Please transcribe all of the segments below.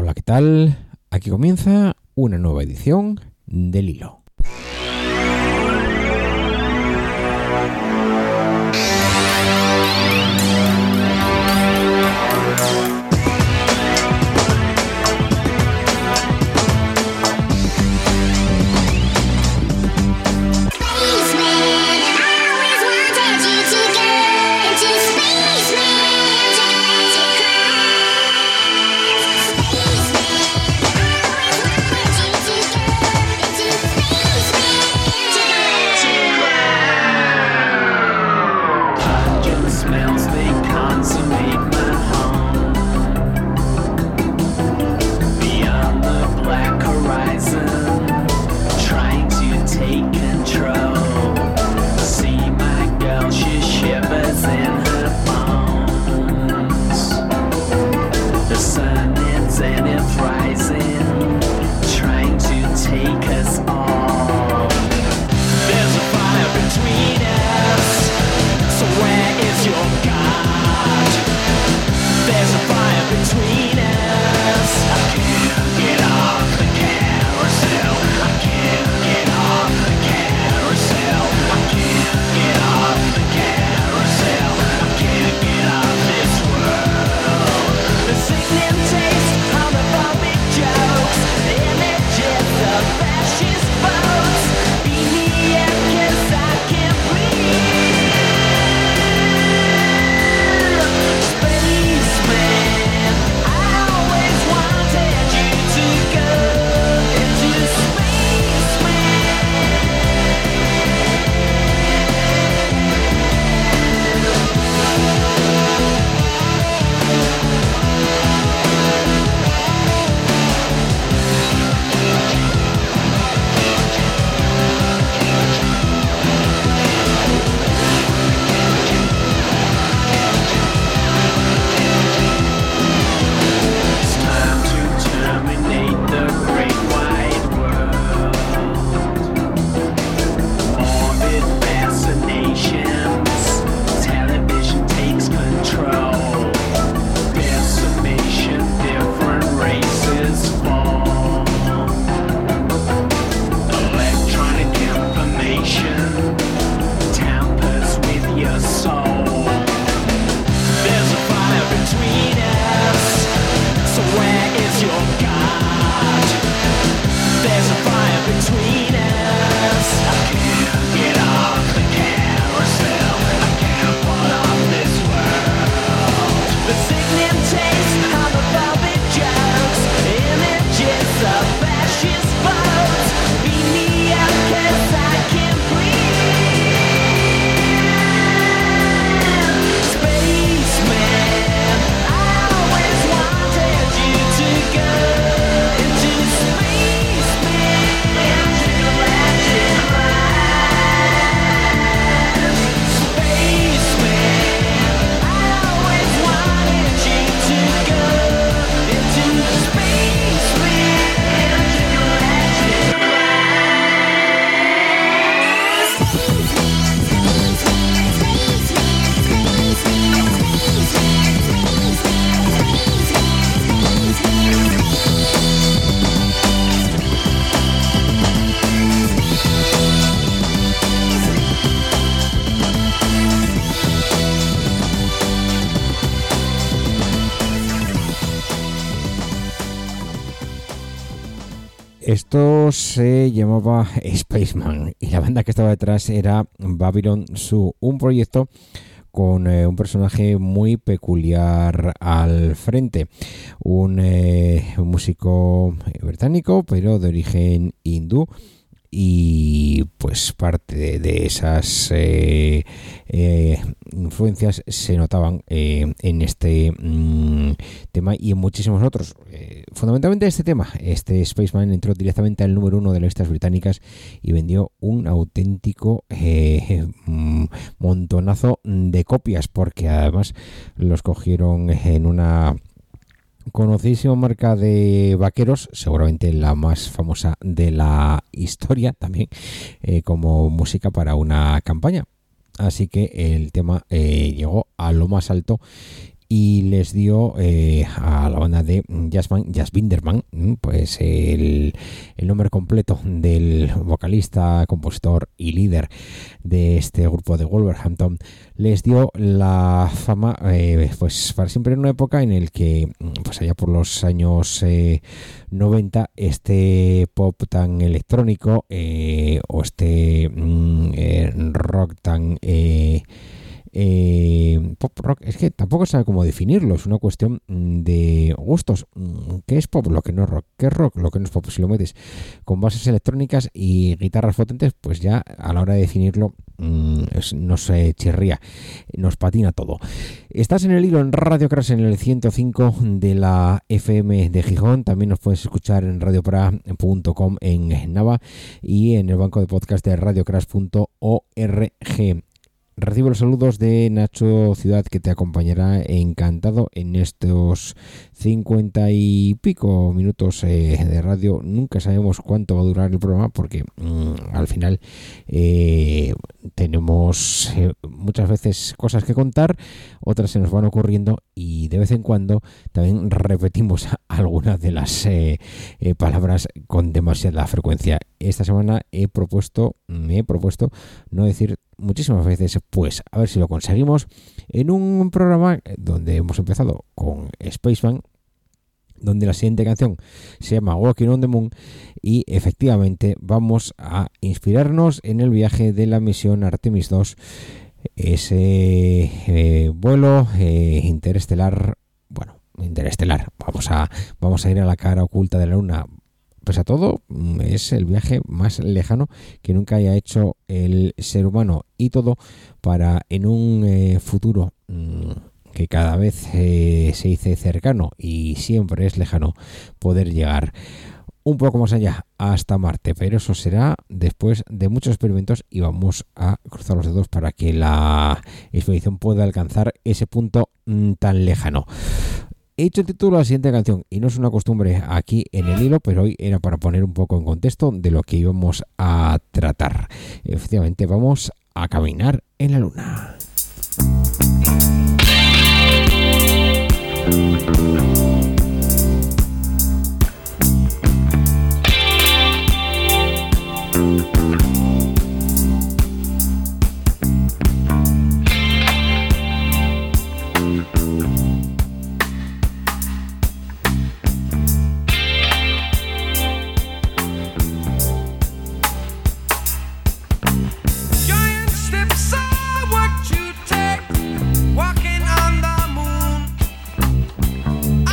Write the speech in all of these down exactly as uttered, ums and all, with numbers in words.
Hola, ¿qué tal? Aquí comienza una nueva edición del Hilo. Esto se llamaba Spaceman y la banda que estaba detrás era Babylon Zoo, un proyecto con eh, un personaje muy peculiar al frente, un, eh, un músico británico pero de origen hindú. Y pues parte de, de esas eh, eh, influencias se notaban eh, en este mm, tema y en muchísimos otros. Eh, fundamentalmente este tema, este Spaceman entró directamente al número uno de las listas británicas y vendió un auténtico eh, montonazo de copias, porque además los cogieron en una conocidísima marca de vaqueros, seguramente la más famosa de la historia también, eh, como música para una campaña. Así que el tema eh, llegó a lo más alto y les dio eh, a la banda de Jazzman, Jasvinder Man, pues el, el nombre completo del vocalista, compositor y líder de este grupo de Wolverhampton, les dio la fama eh, pues para siempre en una época en el que pues allá por los años eh, noventa este pop tan electrónico eh, o este mm, eh, rock tan eh, Eh, pop rock, es que tampoco sabe cómo definirlo, es una cuestión de gustos. ¿Qué es pop? Lo que no es rock. ¿Qué es rock? Lo que no es pop. Si lo metes con bases electrónicas y guitarras potentes, pues ya a la hora de definirlo mmm, es, nos eh, chirría, nos patina todo. Estás en el hilo en Radio Crash en el ciento cinco de la F M de Gijón. También nos puedes escuchar en radio pra punto com en Nava y en el banco de podcast de radio crash punto org. Recibo los saludos de Nacho Ciudad, que te acompañará encantado en estos cincuenta y pico minutos eh, de radio. Nunca sabemos cuánto va a durar el programa porque mmm, al final eh, tenemos eh, muchas veces cosas que contar, otras se nos van ocurriendo y de vez en cuando también repetimos algunas de las eh, eh, palabras con demasiada frecuencia. Esta semana he propuesto, me he propuesto no decir muchísimas veces pues, a ver si lo conseguimos, en un programa donde hemos empezado con Spaceman, donde la siguiente canción se llama Walking on the Moon, y efectivamente vamos a inspirarnos en el viaje de la misión Artemis dos, ese eh, vuelo eh, interestelar, bueno, interestelar, vamos a, vamos a ir a la cara oculta de la Luna. Pese a todo, es el viaje más lejano que nunca haya hecho el ser humano, y todo para en un eh, futuro mmm, que cada vez eh, se dice cercano y siempre es lejano, poder llegar un poco más allá hasta Marte, pero eso será después de muchos experimentos y vamos a cruzar los dedos para que la expedición pueda alcanzar ese punto mmm, tan lejano. He hecho el título de la siguiente canción y no es una costumbre aquí en el hilo, pero hoy era para poner un poco en contexto de lo que íbamos a tratar. Efectivamente, vamos a caminar en la Luna. Walking on the moon.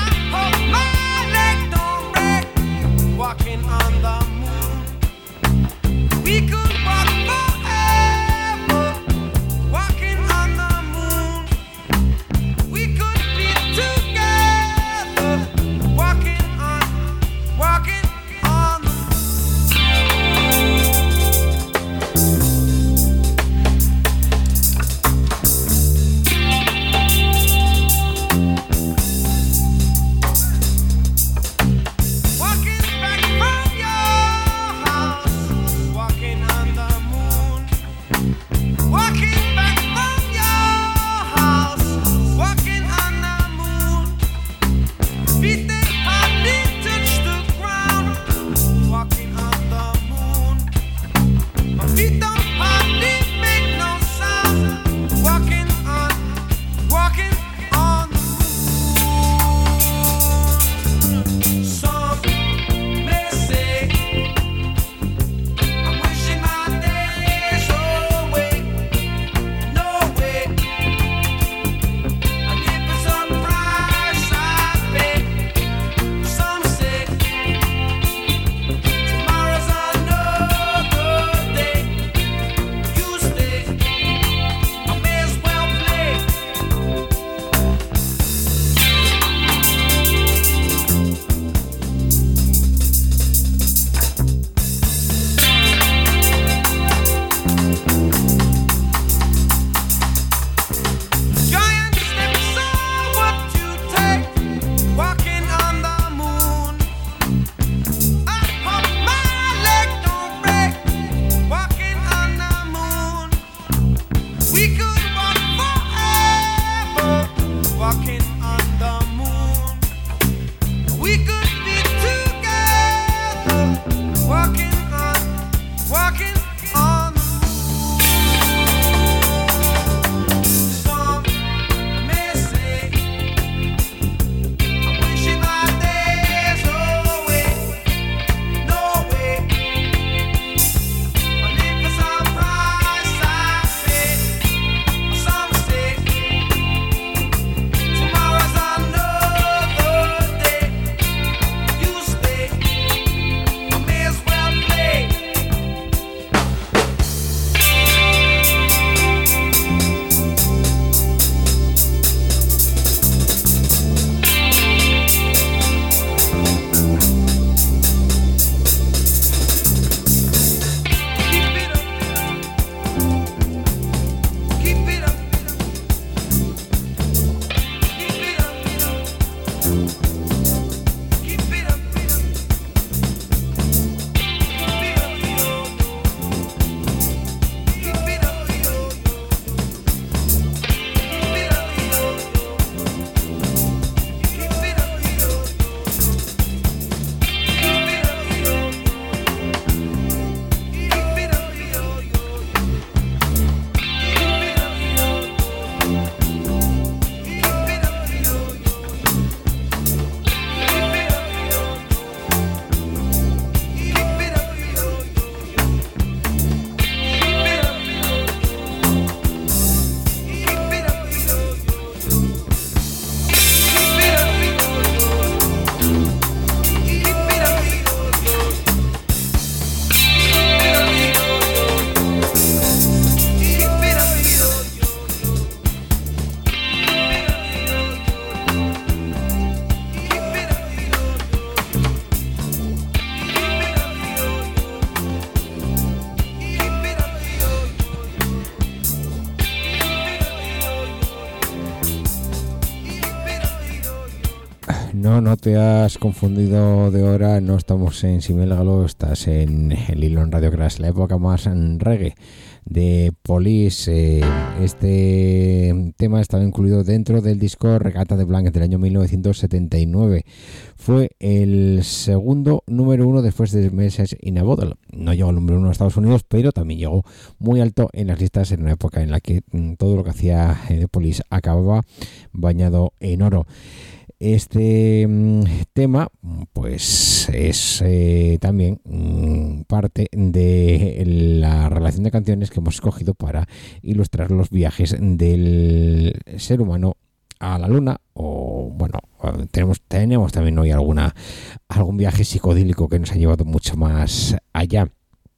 no te has confundido de hora, no estamos en Simel Galo, estás en el hilo en Radio Crash, la época más en reggae de Police. Eh, este tema estaba incluido dentro del disco Regatta de Blanc del año mil novecientos setenta y nueve. Fue el segundo número uno después de Message in a Bottle. No llegó al número uno en Estados Unidos, pero también llegó muy alto en las listas en una época en la que mm, todo lo que hacía eh, The Police acababa bañado en oro. Este mmm, tema pues es eh, también mmm, parte de la relación de canciones que hemos escogido para ilustrar los viajes del ser humano a la luna, o bueno, tenemos tenemos también hoy alguna algún viaje psicodélico que nos ha llevado mucho más allá.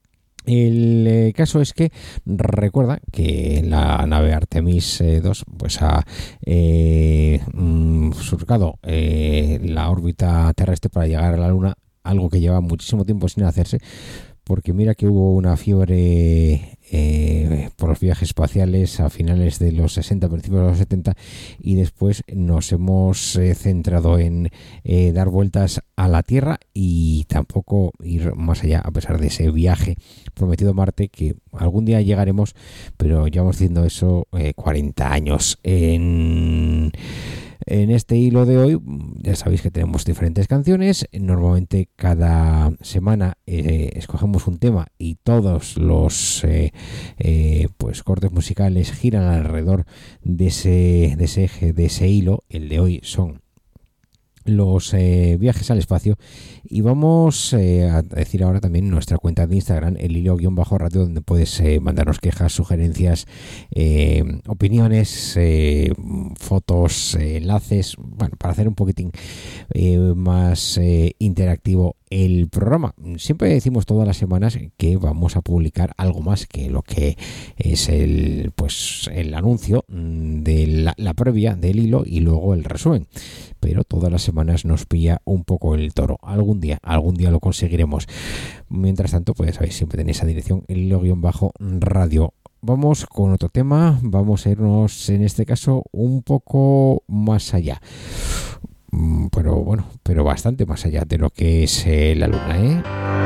El eh, caso es que recuerda que la nave Artemis eh, dos pues ha eh, mm, surcado eh, la órbita terrestre para llegar a la Luna, algo que lleva muchísimo tiempo sin hacerse, porque mira que hubo una fiebre eh, por los viajes espaciales a finales de los sesenta, principios de los setenta, y después nos hemos eh, centrado en eh, dar vueltas a la Tierra y tampoco ir más allá, a pesar de ese viaje prometido a Marte, que algún día llegaremos, pero llevamos haciendo eso eh, cuarenta años. En... En este hilo de hoy ya sabéis que tenemos diferentes canciones. Normalmente cada semana eh, escogemos un tema y todos los eh, eh, pues cortes musicales giran alrededor de ese, de ese eje, de ese hilo. El de hoy son los eh, viajes al espacio, y vamos eh, a decir ahora también nuestra cuenta de Instagram, el hilo-radio, donde puedes eh, mandarnos quejas, sugerencias, eh, opiniones, eh, fotos, eh, enlaces, bueno, para hacer un poquitín eh, más eh, interactivo el programa. Siempre decimos todas las semanas que vamos a publicar algo más que lo que es el pues el anuncio de la, la previa del hilo y luego el resumen, pero todas las semanas nos pilla un poco el toro. Algún día, algún día lo conseguiremos. Mientras tanto, pues sabéis, siempre tenéis esa dirección, el hilo-radio. Vamos con otro tema, vamos a irnos en este caso un poco más allá. Pero bueno, pero bastante más allá de lo que es eh, la luna, ¿eh?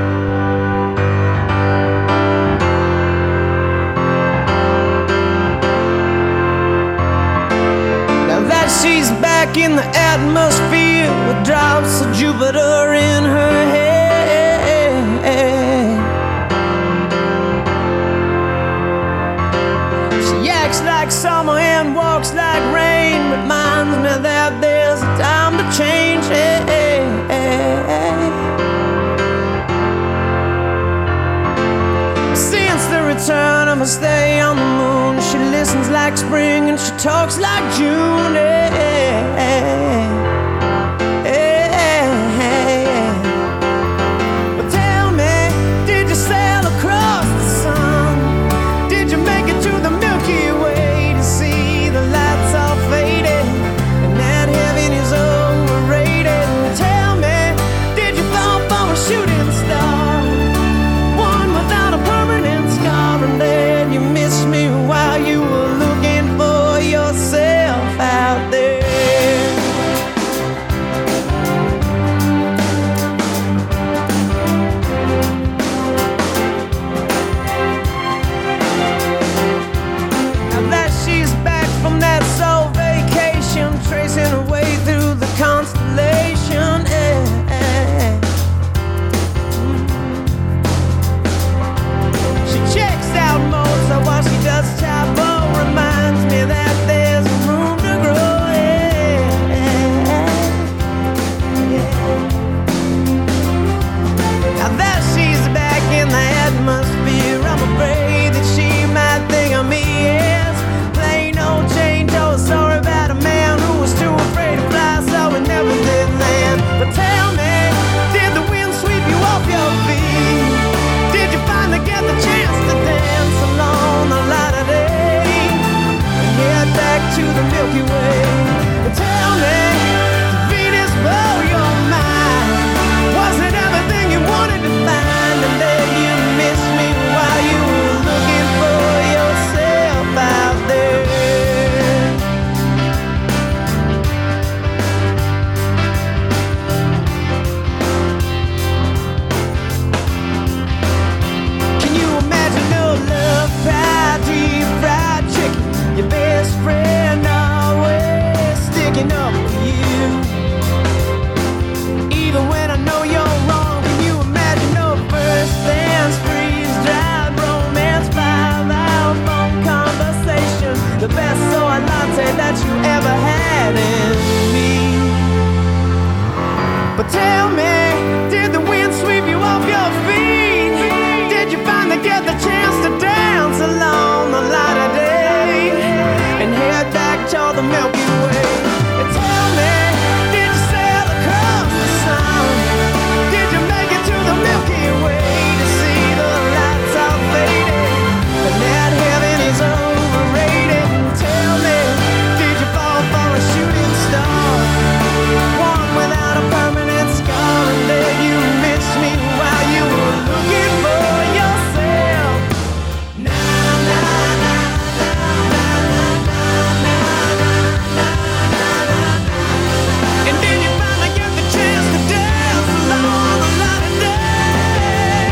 Now that she's back in the atmosphere with drops of Jupiter in her head, she acts like summer and walks like rain, reminds me that there's a time to change. Hey, hey, hey. Since the return of her stay on the moon, she listens like spring and she talks like June. Hey, hey, hey, hey. Well, tell me, did you sail across the sun? Did you make it to the Milky Way to see the lights all faded and that heaven is overrated? Tell me, did you fall for a shooting star, one without a permanent scar, and then you missed me while you were looking for yourself out there? tell me, did the wind sweep you off your feet? Did you finally get the chance to dance along the light of day and head back to the Milky Way? And tell me, did you sail across the sun? Did you make it to the Milky Way to see the lights all faded? But that heaven is overrated. Tell me, did you fall for a shooting star? One without a permanent scar, and then you missed me while you were looking for yourself. Na na na na na na na na na. And then you finally get the chance to dance along the light of day.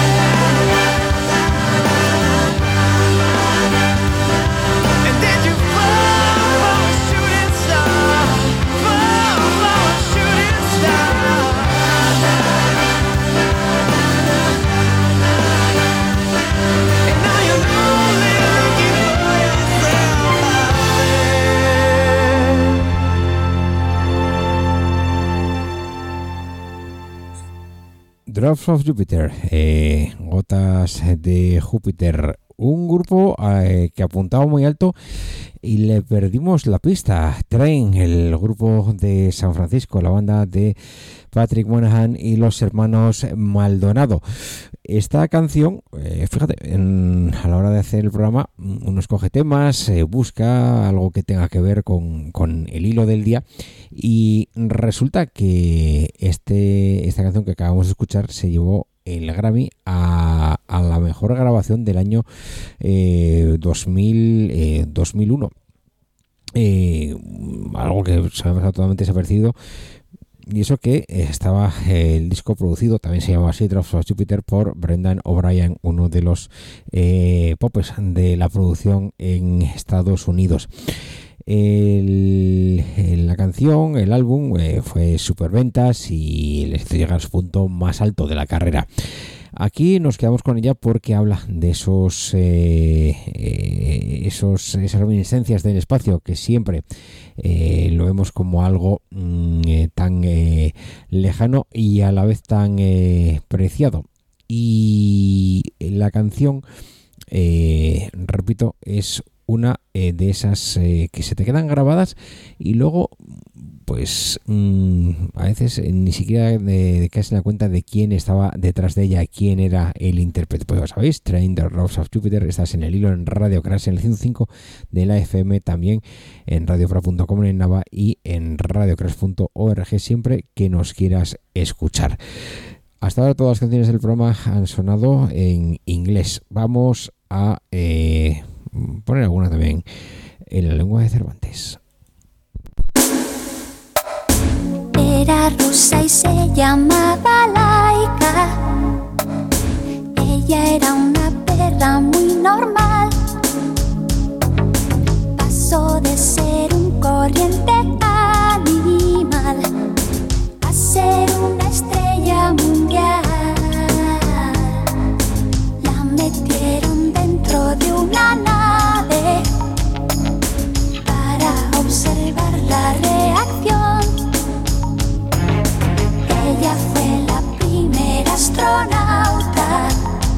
And then you fall for a shooting star, fall for a shooting star. And now you're only looking for yourself out there. Drops of Jupiter, eh, gotas de Júpiter, un grupo eh, que apuntaba muy alto y le perdimos la pista. Train, el grupo de San Francisco, la banda de Patrick Monahan y los hermanos Maldonado. Esta canción, eh, fíjate, en, a la hora de hacer el programa, uno escoge temas, eh, busca algo que tenga que ver con, con el hilo del día, y resulta que este, esta canción que acabamos de escuchar se llevó el Grammy a, a la mejor grabación del año eh, dos mil, eh, dos mil uno. Eh, algo que se me ha pasado totalmente desapercibido. Y eso que estaba eh, el disco producido, también se llama así, Drops of Jupiter, por Brendan O'Brien, uno de los eh, popes de la producción en Estados Unidos. El, el, la canción, el álbum, eh, fue superventas y les hizo llegar a su punto más alto de la carrera. Aquí nos quedamos con ella porque habla de esos, eh, eh, esos esas reminiscencias del espacio que siempre eh, lo vemos como algo mm, eh, tan eh, lejano y a la vez tan eh, preciado. Y la canción, eh, repito, es una eh, de esas eh, que se te quedan grabadas y luego pues mmm, a veces eh, ni siquiera de, de caes en la cuenta de quién estaba detrás de ella, quién era el intérprete. Pues ya sabéis, Train, the Drops of Jupiter, estás en el hilo en Radio Crash, en el ciento cinco de la F M, también en radiofra punto com en Nava y en radio crash punto org, siempre que nos quieras escuchar. Hasta ahora todas las canciones del programa han sonado en inglés. Vamos a eh, poner alguna también en la lengua de Cervantes. Era rusa y se llamaba Laika. Ella era una perra muy normal. Pasó de ser un corriente animal a ser una estrella mundial. La metieron dentro de una nave para observar la reacción. Ella fue la primera astronauta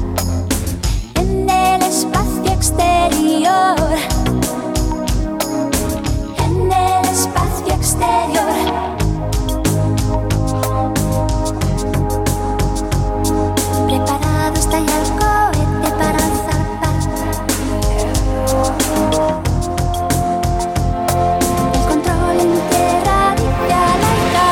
en el espacio exterior. En el espacio exterior. Preparado está ya el cohete para zarpar. El control en tierra dice a Laika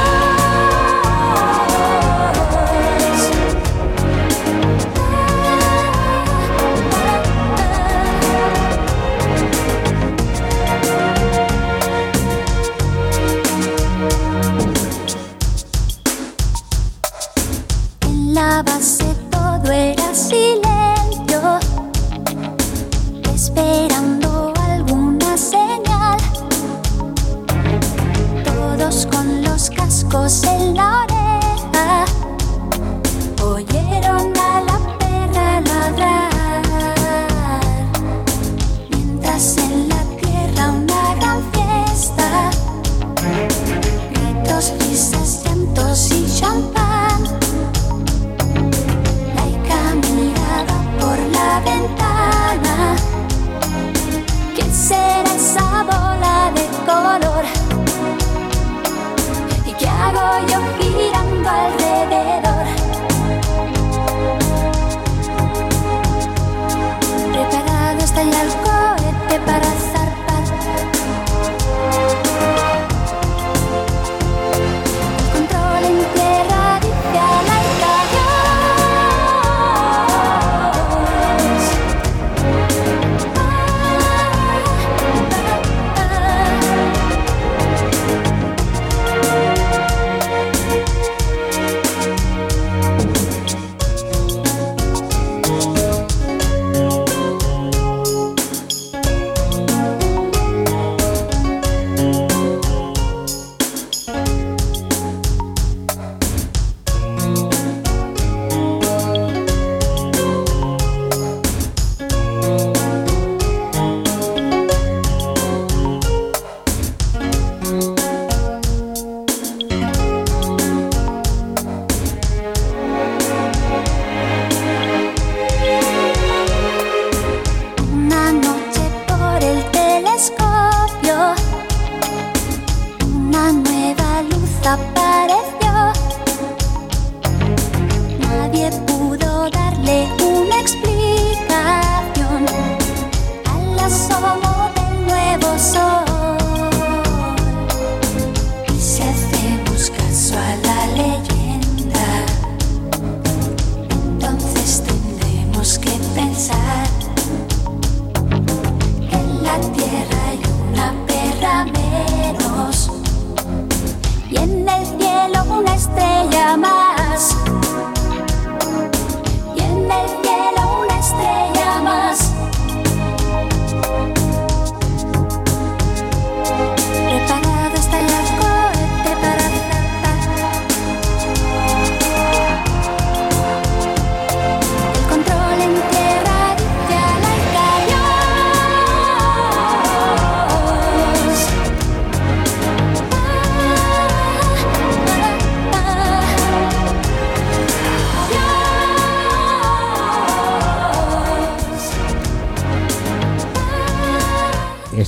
en la base todo era silencio, esperando alguna señal. Todos con los cascos en la oreja oyeron a la perra ladrar, mientras en la tierra una gran fiesta, gritos, risas, llantos y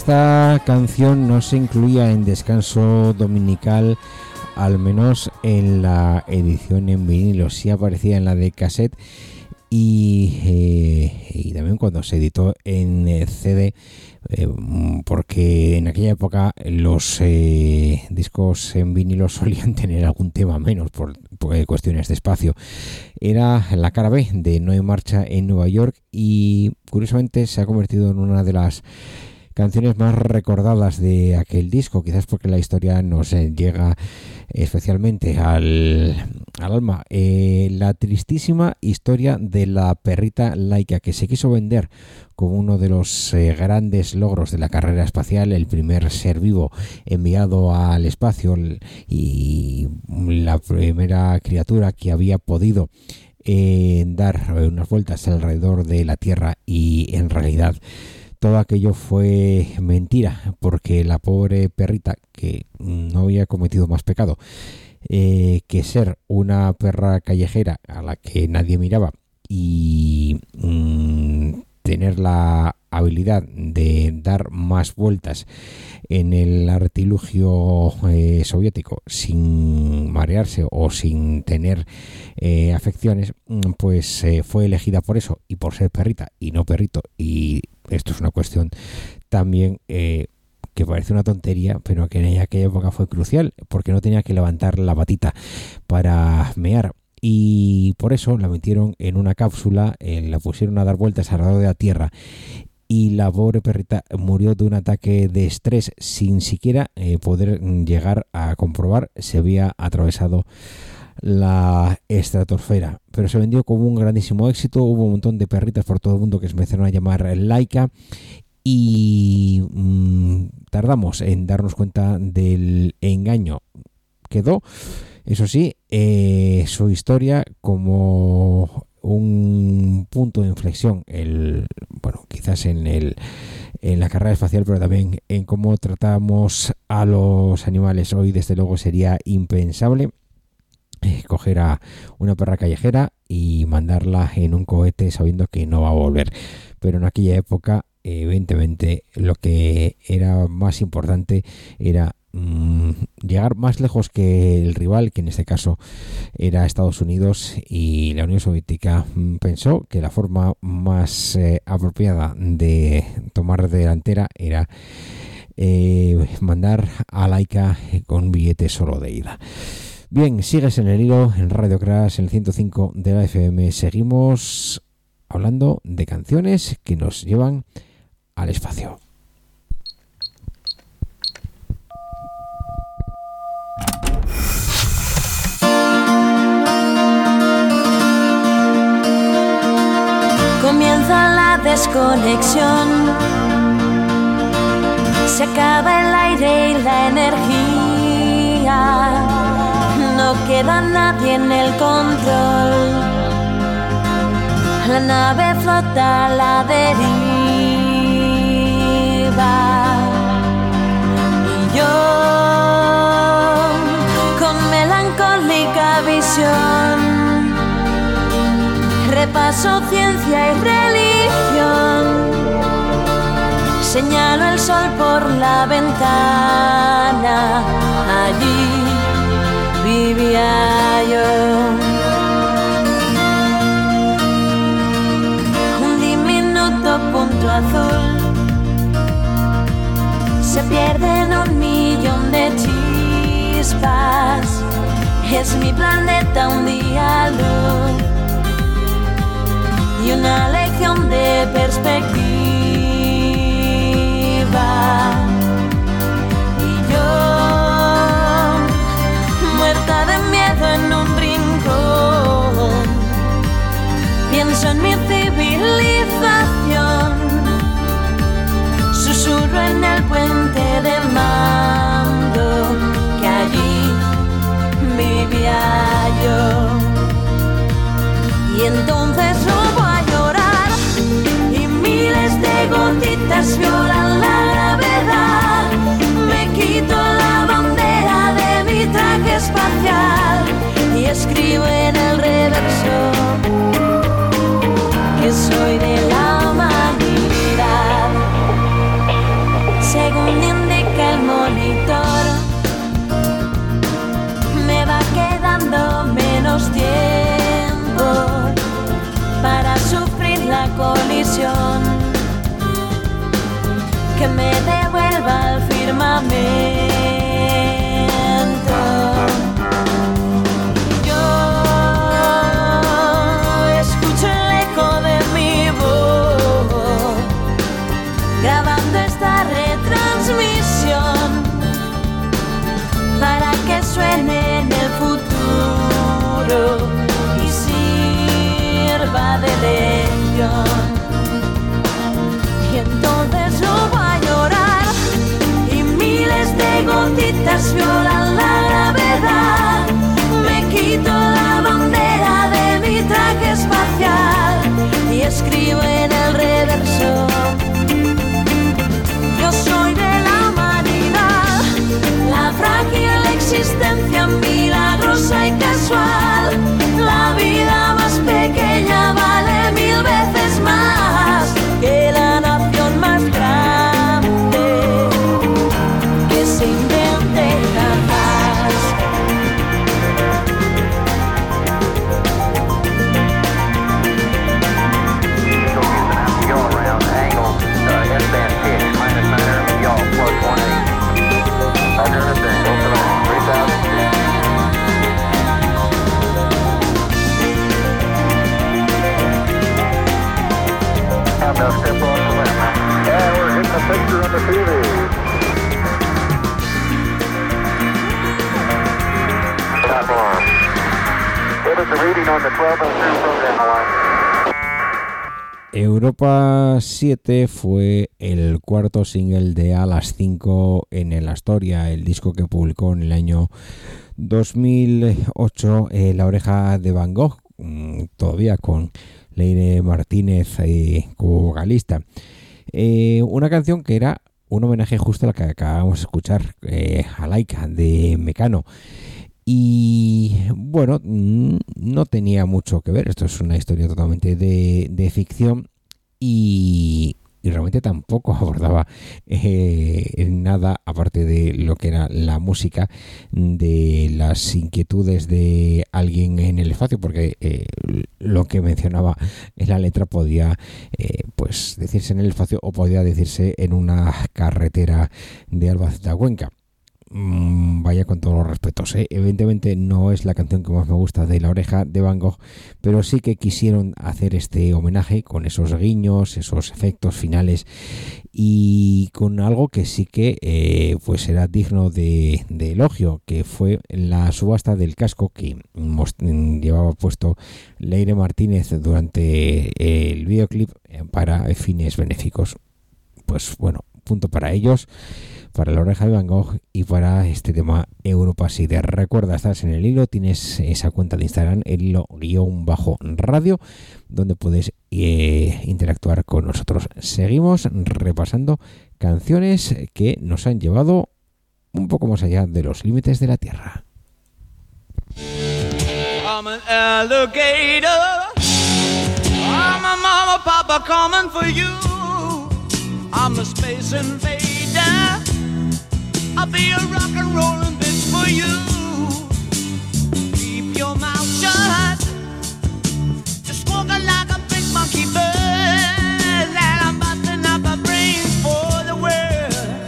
esta canción no se incluía en Descanso Dominical, al menos en la edición en vinilo. Sí aparecía en la de cassette y, eh, y también cuando se editó en eh, C D, eh, porque en aquella época los eh, discos en vinilo solían tener algún tema menos por, por cuestiones de espacio. Era la cara B de No hay marcha en Nueva York y curiosamente se ha convertido en una de las canciones más recordadas de aquel disco, quizás porque la historia nos eh, llega especialmente al, al alma. Eh, la tristísima historia de la perrita Laika, que se quiso vender como uno de los eh, grandes logros de la carrera espacial, el primer ser vivo enviado al espacio y la primera criatura que había podido eh, dar unas vueltas alrededor de la Tierra, y en realidad todo aquello fue mentira, porque la pobre perrita, que no había cometido más pecado eh, que ser una perra callejera a la que nadie miraba y mmm, tener la habilidad de dar más vueltas en el artilugio eh, soviético sin marearse o sin tener eh, afecciones, pues eh, fue elegida por eso y por ser perrita y no perrito. Y esto es una cuestión también eh, que parece una tontería, pero que en aquella época fue crucial, porque no tenía que levantar la patita para mear. Y por eso la metieron en una cápsula, eh, la pusieron a dar vueltas alrededor de la Tierra, y la pobre perrita murió de un ataque de estrés sin siquiera eh, poder llegar a comprobar si había atravesado la estratosfera. Pero se vendió como un grandísimo éxito. Hubo un montón de perritas por todo el mundo que se empezaron a llamar Laika, y mmm, tardamos en darnos cuenta del engaño. Quedó, eso sí, eh, su historia como un punto de inflexión, el, bueno, quizás en el en la carrera espacial, pero también en cómo tratamos a los animales. Hoy, desde luego, sería impensable eh, coger a una perra callejera y mandarla en un cohete sabiendo que no va a volver. Pero en aquella época, evidentemente, lo que era más importante era llegar más lejos que el rival, que en este caso era Estados Unidos, y la Unión Soviética pensó que la forma más eh, apropiada de tomar delantera era eh, mandar a Laika con billete solo de ida. Bien, sigues en el hilo en Radio Crash, en el ciento cinco de la F M. Seguimos hablando de canciones que nos llevan al espacio. Comienza la desconexión, se acaba el aire y la energía, no queda nadie en el control, la nave flota a la deriva, y yo, con melancólica visión, repaso ciencia y religión, señalo el sol por la ventana, allí vivía yo. Un diminuto punto azul se pierde en un millón de chispas, es mi planeta un día luz y una lección de perspectiva, y yo, muerta de miedo en un rincón, pienso en mi civilización, susurro en el puente de mando, que allí vivía yo, y entonces robo a llorar y miles de gotitas violan la gravedad. que me devuelva al firmamento. Yo escucho el eco de mi voz grabando esta retransmisión para que suene en el futuro y sirva de lección. Y entonces yo voy a llorar y miles de gotitas violan la gravedad. Me quito la bandera de mi traje espacial y escribo en el reverso: yo soy de la humanidad, la frágil existencia milagrosa y casual. La vida más pequeña vale mil veces más que la nación más grande que se invente jamás. Europa siete fue el cuarto single de A las cinco en el Astoria, el disco que publicó en el año dos mil ocho eh, La Oreja de Van Gogh, todavía con Leire Martínez eh, como vocalista. Eh, una canción que era un homenaje justo a la que acabamos de escuchar, eh, a Laika de Mecano. Y bueno, no tenía mucho que ver, esto es una historia totalmente de, de ficción y, y realmente tampoco abordaba eh, nada aparte de lo que era la música, de las inquietudes de alguien en el espacio, porque eh, lo que mencionaba en la letra podía eh, pues decirse en el espacio o podía decirse en una carretera de Albacete a Cuenca. Mm, vaya, con todos los respetos, ¿eh? Evidentemente no es la canción que más me gusta de La Oreja de Van Gogh, pero sí que quisieron hacer este homenaje con esos guiños, esos efectos finales y con algo que sí que eh, pues era digno de, de elogio, que fue la subasta del casco que most- llevaba puesto Leire Martínez durante el videoclip para fines benéficos. Pues bueno, punto para ellos, para La Oreja de Van Gogh y para este tema Europa siete. Recuerda, estás en el hilo, tienes esa cuenta de Instagram, el hilo guión bajo radio, donde puedes eh, interactuar con nosotros. Seguimos repasando canciones que nos han llevado un poco más allá de los límites de la Tierra. I'm an alligator. I'm a mama, papa coming for you. I'm a space invader. I'll be a rock and rollin' bitch for you. Keep your mouth shut. Just walking like a big monkey bird. And I'm busting up a brains for the world.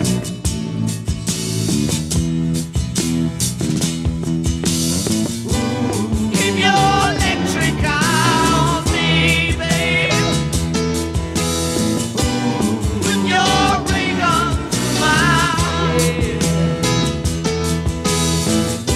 Keep your electric eye on me, baby. With your ray gun to my head.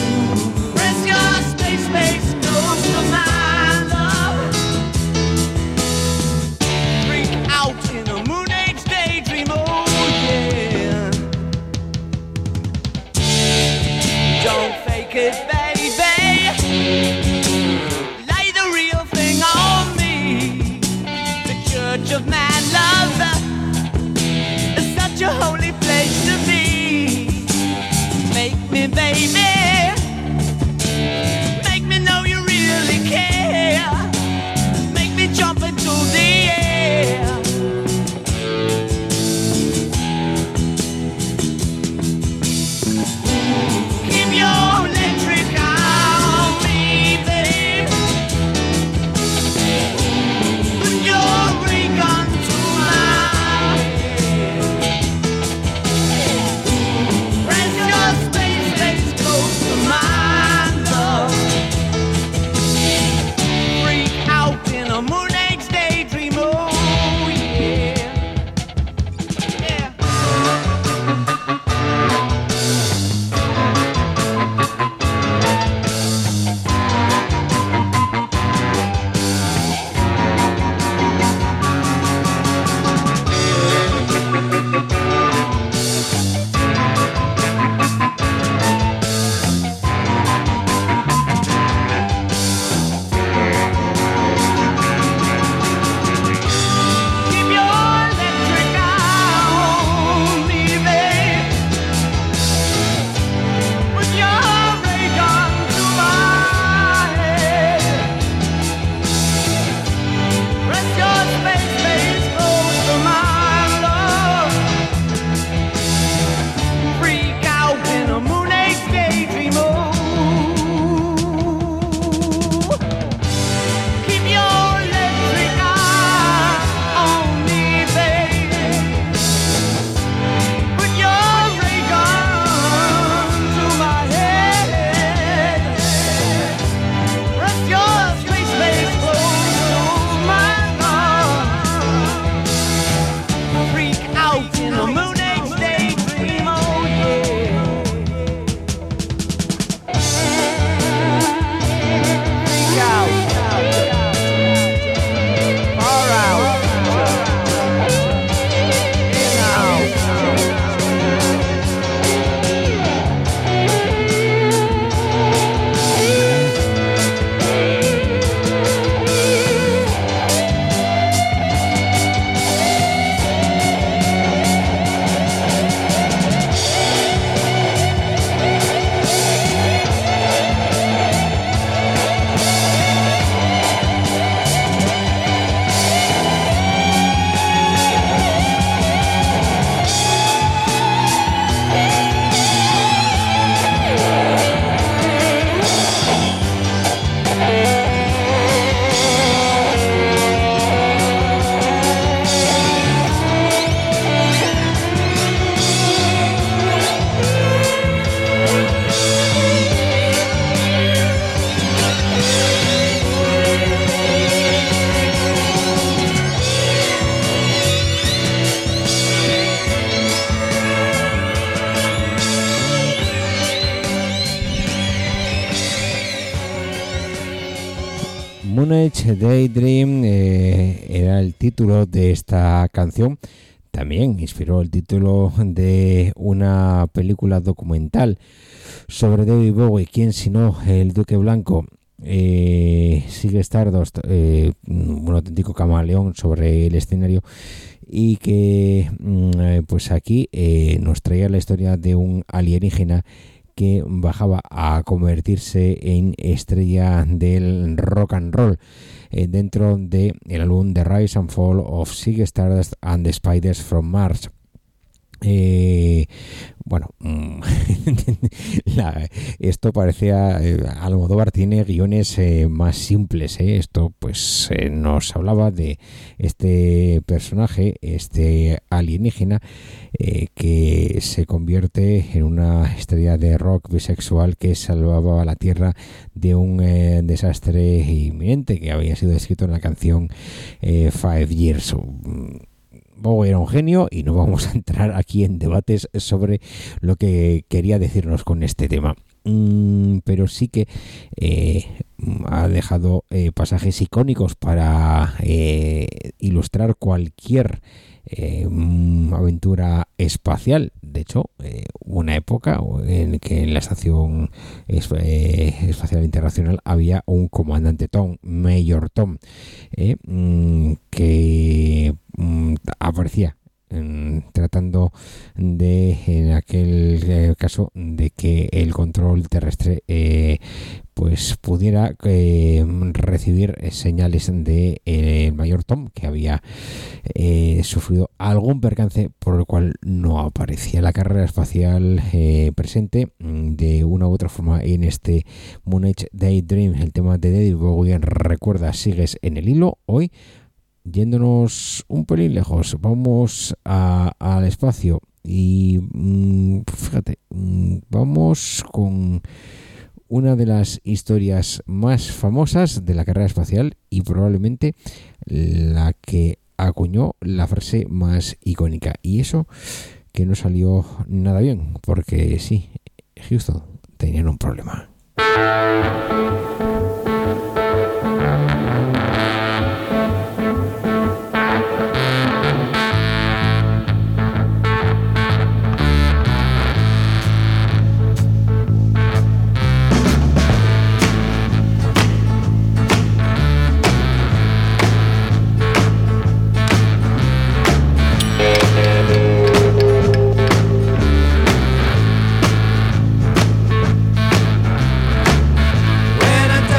Moonage Daydream eh, era el título de esta canción. También inspiró el título de una película documental sobre David Bowie, quien si no, el Duque Blanco. Eh, sigue Stardust, eh, un auténtico camaleón sobre el escenario, y que eh, pues aquí eh, nos traía la historia de un alienígena que bajaba a convertirse en estrella del rock and roll eh, dentro del álbum The Rise and Fall of Ziggy Stardust and the Spiders from Mars. Eh, bueno, la, esto parecía, eh, Almodóvar tiene guiones eh, más simples, eh. Esto pues eh, nos hablaba de este personaje, este alienígena eh, que se convierte en una estrella de rock bisexual que salvaba a la Tierra de un eh, desastre inminente que había sido descrito en la canción eh, Five Years. Bowie era un genio y no vamos a entrar aquí en debates sobre lo que quería decirnos con este tema. Mm, pero sí que eh, ha dejado eh, pasajes icónicos para eh, ilustrar cualquier eh, aventura espacial. De hecho, eh, una época en que en la Estación eh, Espacial Internacional había un comandante Tom, Mayor Tom, eh, que mm, aparecía en, tratando de, en aquel eh, caso, de que el control terrestre eh, pues pudiera eh, recibir señales de eh, el Mayor Tom, que había eh, sufrido algún percance por el cual no aparecía la carrera espacial eh, presente de una u otra forma en este Moonage Daydream. El tema de David Bowie, recuerda, sigues en el hilo hoy. Yéndonos un pelín lejos, vamos a, al espacio y mmm, fíjate, mmm, vamos con una de las historias más famosas de la carrera espacial y probablemente la que acuñó la frase más icónica, y eso que no salió nada bien, porque sí, Houston tenían un problema. When I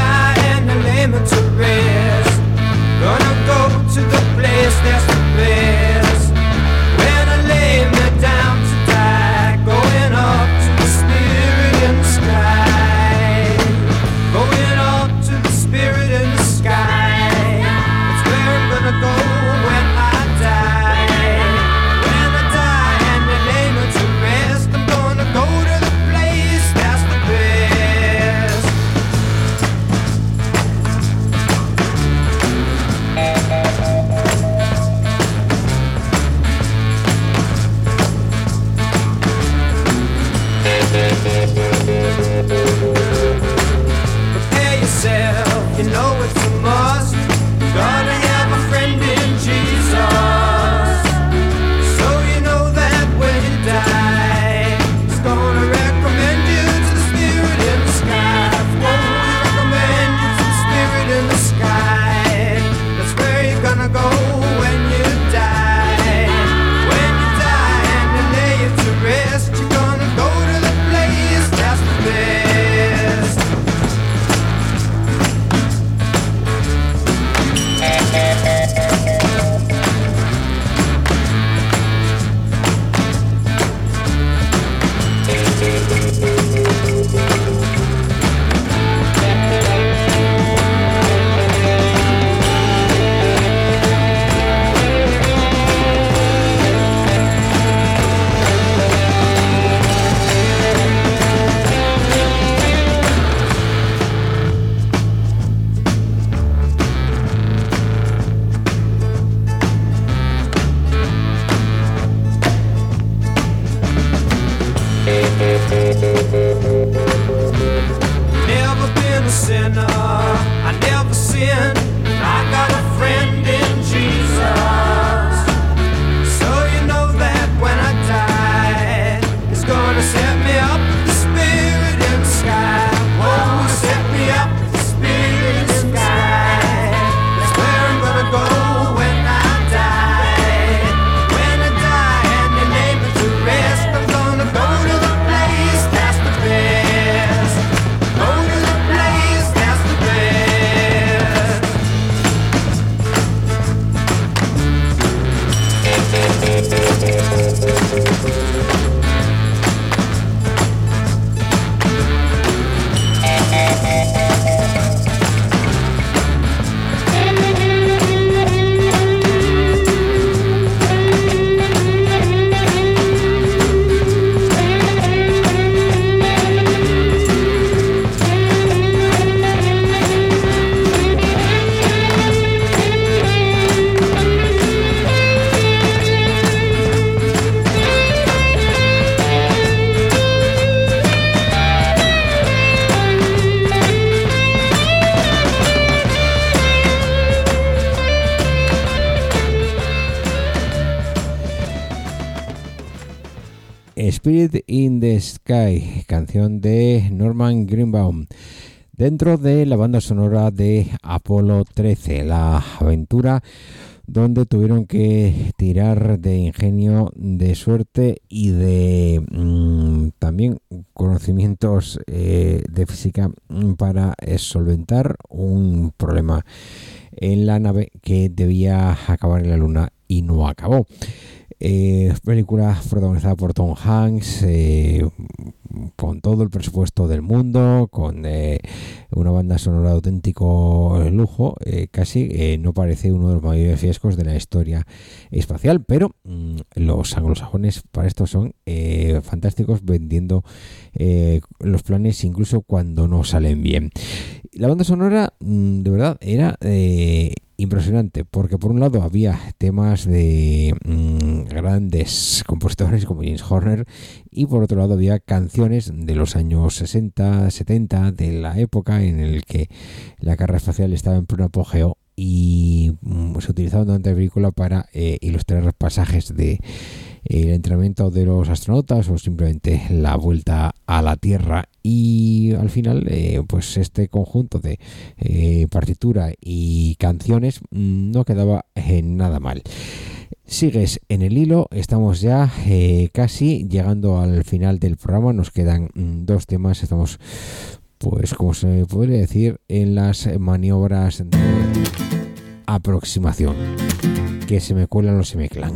Spirit in the Sky, canción de Norman Greenbaum, dentro de la banda sonora de Apolo trece, la aventura donde tuvieron que tirar de ingenio, de suerte y de mmm, también conocimientos eh, de física para eh, solventar un problema en la nave que debía acabar en la Luna y no acabó. Eh, película protagonizada por Tom Hanks, eh, con todo el presupuesto del mundo, con eh, una banda sonora de auténtico lujo, eh, casi eh, no parece uno de los mayores fiascos de la historia espacial, pero mmm, los anglosajones para esto son eh, fantásticos vendiendo eh, los planes incluso cuando no salen bien. La banda sonora mmm, de verdad era eh, impresionante, porque por un lado había temas de mmm, grandes compositores como James Horner, y por otro lado había canciones de los años sesenta, setenta, de la época en el que la carrera espacial estaba en pleno apogeo y mmm, se utilizaba durante la película para eh, ilustrar pasajes de el entrenamiento de los astronautas o simplemente la vuelta a la Tierra. Y al final eh, pues este conjunto de eh, partitura y canciones mmm, no quedaba eh, nada mal. Sigues en el hilo, estamos ya eh, casi llegando al final del programa, nos quedan mmm, dos temas, estamos pues como se podría decir en las maniobras de aproximación, que se me cuelan o se me mezclan.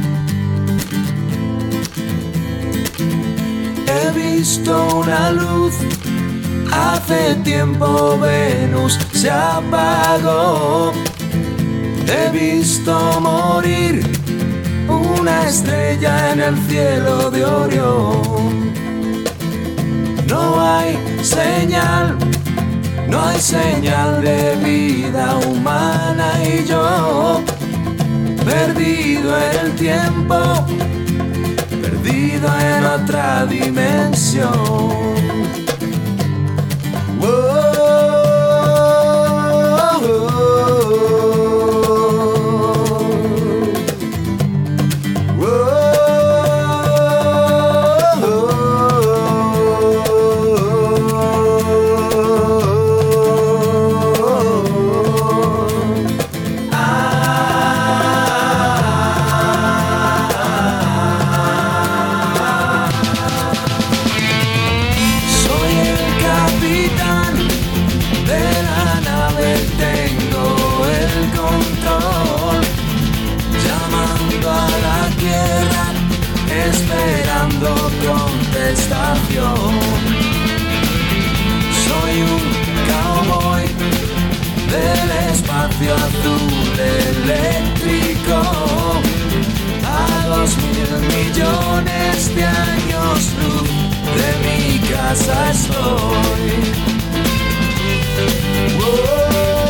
He visto una luz, hace tiempo Venus se apagó. He visto morir una estrella en el cielo de Orión. No hay señal, no hay señal de vida humana y yo, perdido en el tiempo, perdido en otra dimensión. Whoa. Soy un cowboy del espacio azul eléctrico. A dos mil millones de años luz de mi casa estoy. Whoa.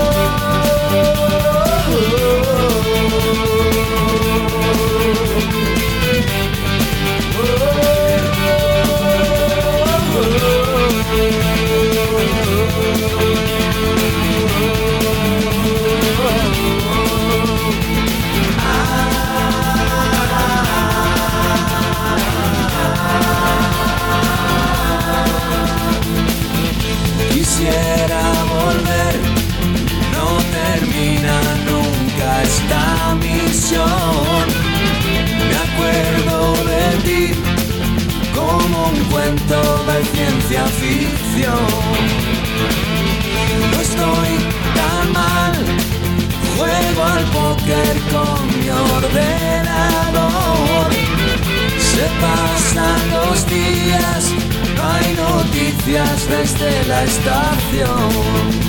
Quisiera volver, no termina nunca esta misión. Me acuerdo de ti como un cuento de ciencia ficción. No estoy tan mal, juego al póker con mi ordenador. Se pasan los días, no hay noticias desde la estación.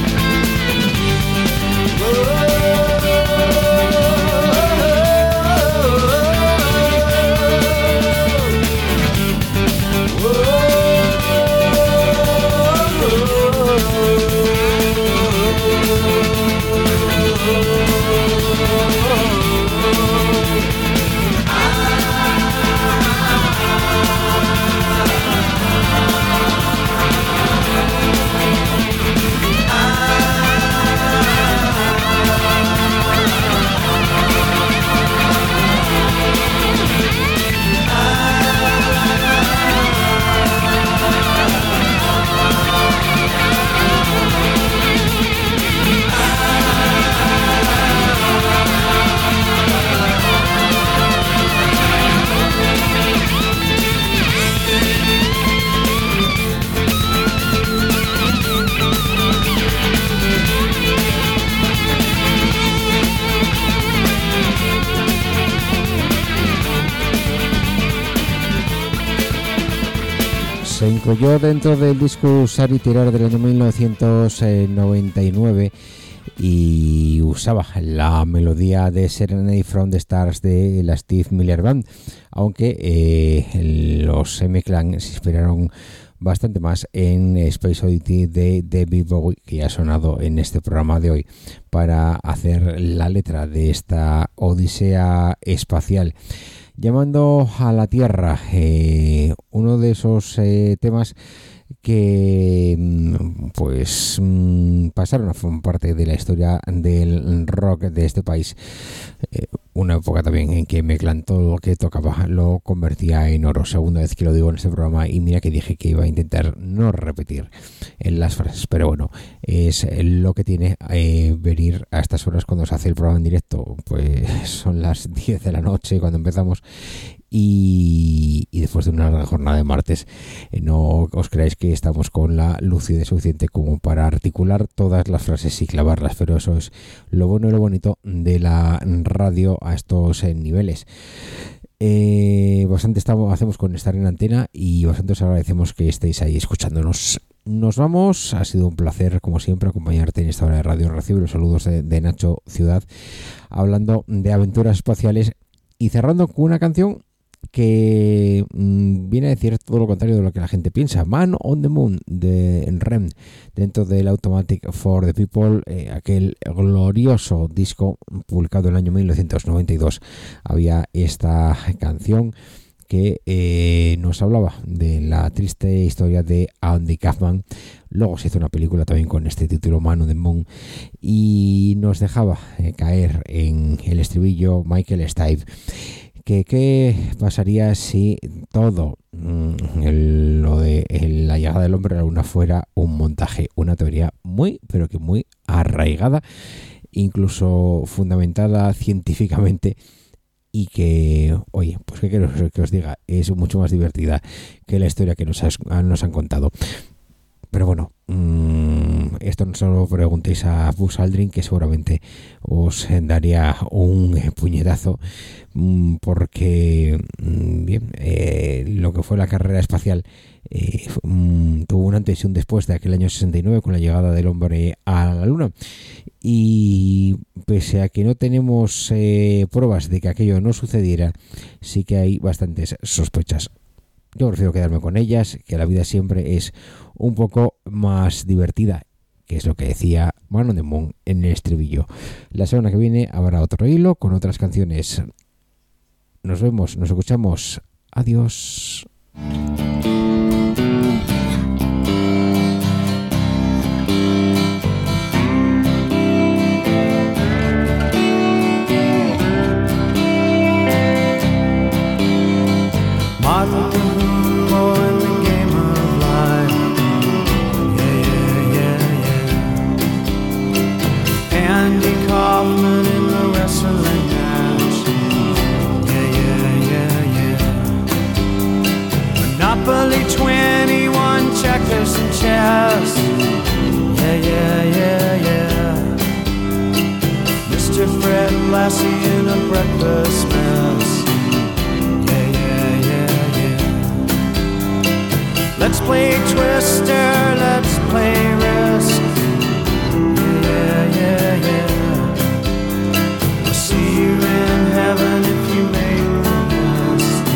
Ah Se incluyó dentro del disco Usar y Tirar del año mil novecientos noventa y nueve y usaba la melodía de Serenade from the Stars de la Steve Miller Band, aunque eh, los M-Clan se inspiraron bastante más en Space Oddity de David Bowie, que ya ha sonado en este programa de hoy, para hacer la letra de esta odisea espacial. Llamando a la Tierra, eh, uno de esos eh, temas que pues pasaron a formar parte de la historia del rock de este país. Eh, una época también en que M-Clan todo lo que tocaba lo convertía en oro. Segunda vez que lo digo en este programa, y mira que dije que iba a intentar no repetir en las frases, pero bueno, es lo que tiene eh, venir a estas horas cuando se hace el programa en directo. Pues son las diez de la noche cuando empezamos y, y después de una larga jornada de martes, eh, no os creáis que estamos con la lucidez suficiente como para articular todas las frases y clavarlas, pero eso es lo bueno y lo bonito de la radio a estos eh, niveles. Eh, bastante estamos, hacemos con estar en antena y bastante os agradecemos que estéis ahí escuchándonos. Nos vamos, ha sido un placer como siempre acompañarte en esta hora de radio. Recibo los saludos de, de Nacho Ciudad, hablando de aventuras espaciales y cerrando con una canción que mmm, viene a decir todo lo contrario de lo que la gente piensa. Man on the Moon de R E M, dentro del Automatic for the People, eh, aquel glorioso disco publicado en el año mil novecientos noventa y dos. Había esta canción que eh, nos hablaba de la triste historia de Andy Kaufman. Luego se hizo una película también con este título, Man on the Moon, y nos dejaba eh, caer en el estribillo Michael Stipe. Que qué pasaría si todo mmm, el, lo de el, la llegada del hombre a la luna fuera un montaje, una teoría muy, pero que muy arraigada, incluso fundamentada científicamente, y que, oye, pues qué quiero que os diga, es mucho más divertida que la historia que nos, has, nos han contado. Pero bueno, mmm, esto no solo preguntéis a Buzz Aldrin, que seguramente os daría un puñetazo, mmm, porque, mmm, bien, eh, lo que fue la carrera espacial eh, mmm, tuvo un antes y un después de aquel año sesenta y nueve con la llegada del hombre a la luna. Y pese a que no tenemos eh, pruebas de que aquello no sucediera, sí que hay bastantes sospechas. Yo prefiero quedarme con ellas, que la vida siempre es un poco más divertida, que es lo que decía Man on the Moon en el estribillo. La semana que viene habrá otro hilo con otras canciones. Nos vemos, nos escuchamos. Adiós. twenty-one checkers and chess. Yeah, yeah, yeah, yeah. Mister Fred Lassie in a breakfast mess. Yeah, yeah, yeah, yeah. Let's play Twister, let's play Risk. Yeah, yeah, yeah. I'll see you in heaven if you make the list.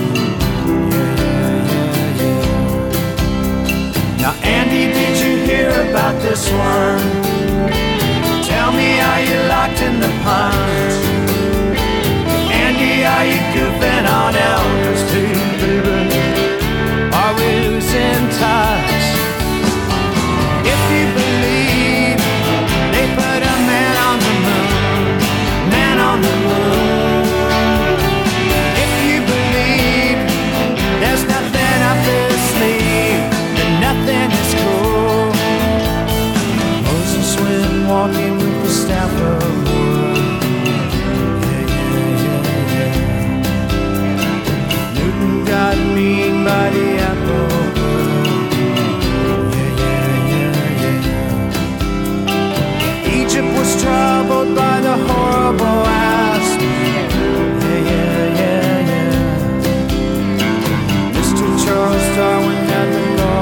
Now, Andy, did you hear about this one? Tell me, are you locked in the pond? Andy, are you goofing on Elvis too, baby? Are we losing touch? If you believe they put a man on the moon, man on the moon. If you believe there's nothing up their sleeve, nothing is cool. Moses went walking with the staff of wood. Yeah, yeah, yeah, yeah. Newton got mean by the apple wood. Yeah, yeah, yeah, yeah. Egypt was troubled by the horrible asp. Yeah, yeah, yeah, yeah. Mister Charles Darwin had the law.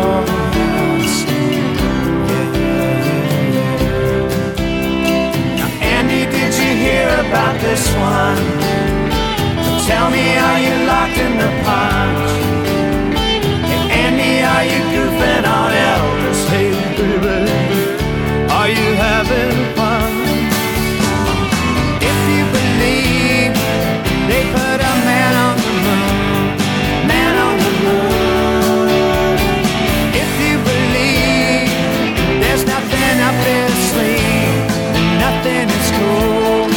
this one. Tell me, are you locked in the punch? Hey, Andy, are you goofing on Elvis? Hey, baby, are you having fun? If you believe they put a man on the moon, man on the moon. If you believe there's nothing up their sleeve, and nothing is cool.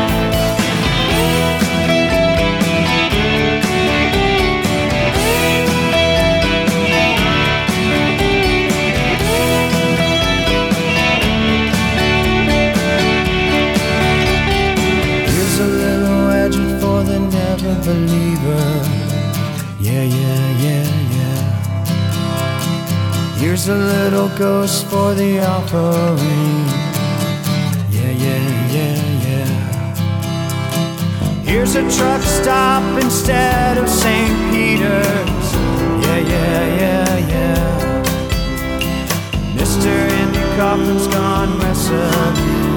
Believer, yeah, yeah, yeah, yeah. Here's a little ghost for the offering, yeah, yeah, yeah, yeah. Here's a truck stop instead of Saint Peter's, yeah, yeah, yeah, yeah. Mister Andy Kaufman's gone messing.